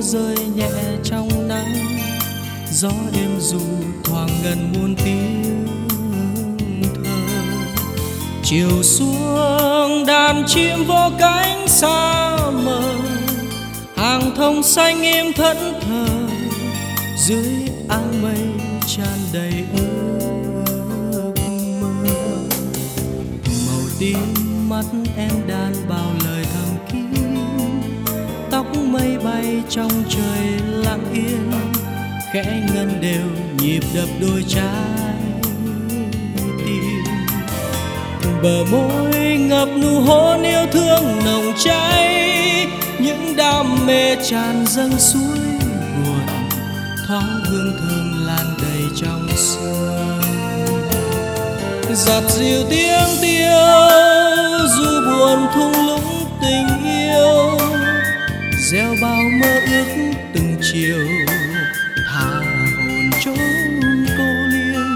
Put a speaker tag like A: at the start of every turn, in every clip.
A: rơi nhẹ trong nắng, gió êm ru thoảng ngần muôn tiếng thơ. Chiều xuống đàn chim vô cánh xa mờ, hàng thông xanh im thẫn thờ, dưới áng mây tràn đầy ước mơ. Màu tím mắt em đan bao lời thầm kín, tóc mây bay trong trời lặng yên, khẽ ngân đều nhịp đập đôi trái tim. Bờ môi ngập nụ hôn yêu thương nồng cháy, những đam mê tràn dâng suối buồn, thoáng hương thơm lan đầy trong sương. Giặt dịu tiếng tiêu du buồn thung lũng tình yêu, gieo bao mơ ước từng chiều, thả hồn trốn cô liêu.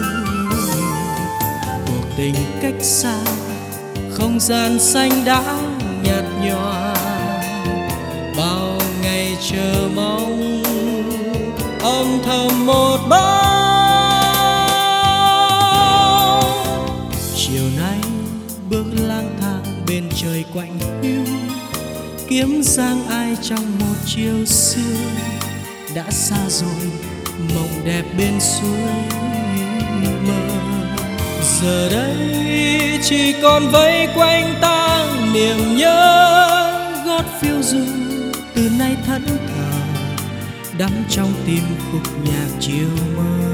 A: Cuộc tình cách xa, không gian xanh đã nhạt nhòa, bao ngày chờ mong âm thầm một bóng. Chiều nay bước lang thang bên trời quạnh hiu, kiếm dáng ai trong một chiều xưa, đã xa rồi mộng đẹp bên suối mơ. Giờ đây chỉ còn vây quanh ta niềm nhớ, gót phiêu du từ nay thẫn thờ, đắm trong tim khúc nhạc chiều mơ.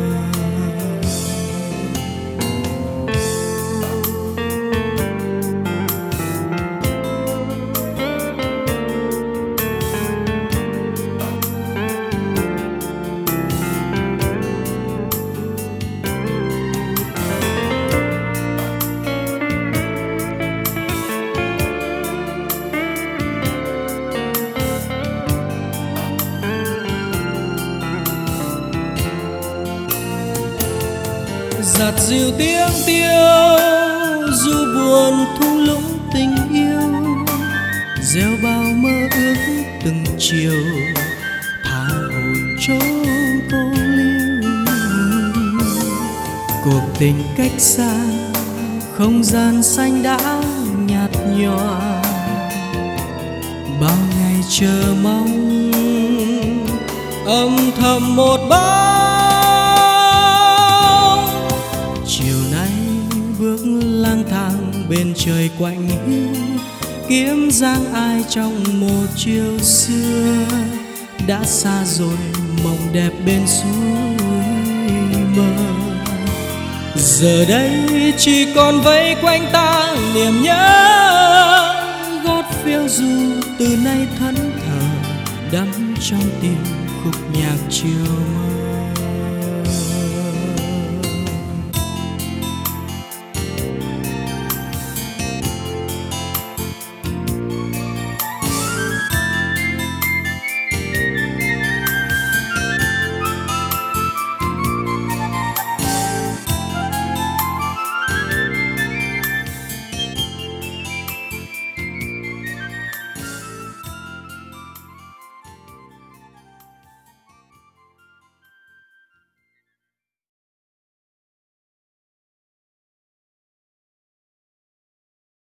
A: Giặt dịu tiếng tiêu du buồn thung lũng tình yêu, gieo bao mơ ước từng chiều, thả hồn trốn cô liêu. Cuộc tình cách xa, không gian xanh đã nhạt nhòa, bao ngày chờ mong âm thầm một bóng. Lang thang bên trời quạnh hiu, kiếm dáng ai trong một chiều xưa, đã xa rồi mộng đẹp bên suối mơ. Giờ đây chỉ còn vây quanh ta niềm nhớ, gót phiêu du từ nay thẫn thờ, đắm trong tim khúc nhạc chiều mơ.